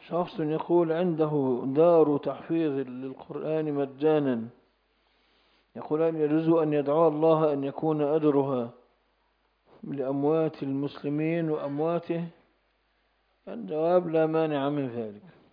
شخص يقول عنده دار تحفيظ للقرآن مجانا، يقول هل يجوز أن يدعو الله أن يكون أجرها لأموات المسلمين وأمواته؟ الجواب لا مانع من ذلك.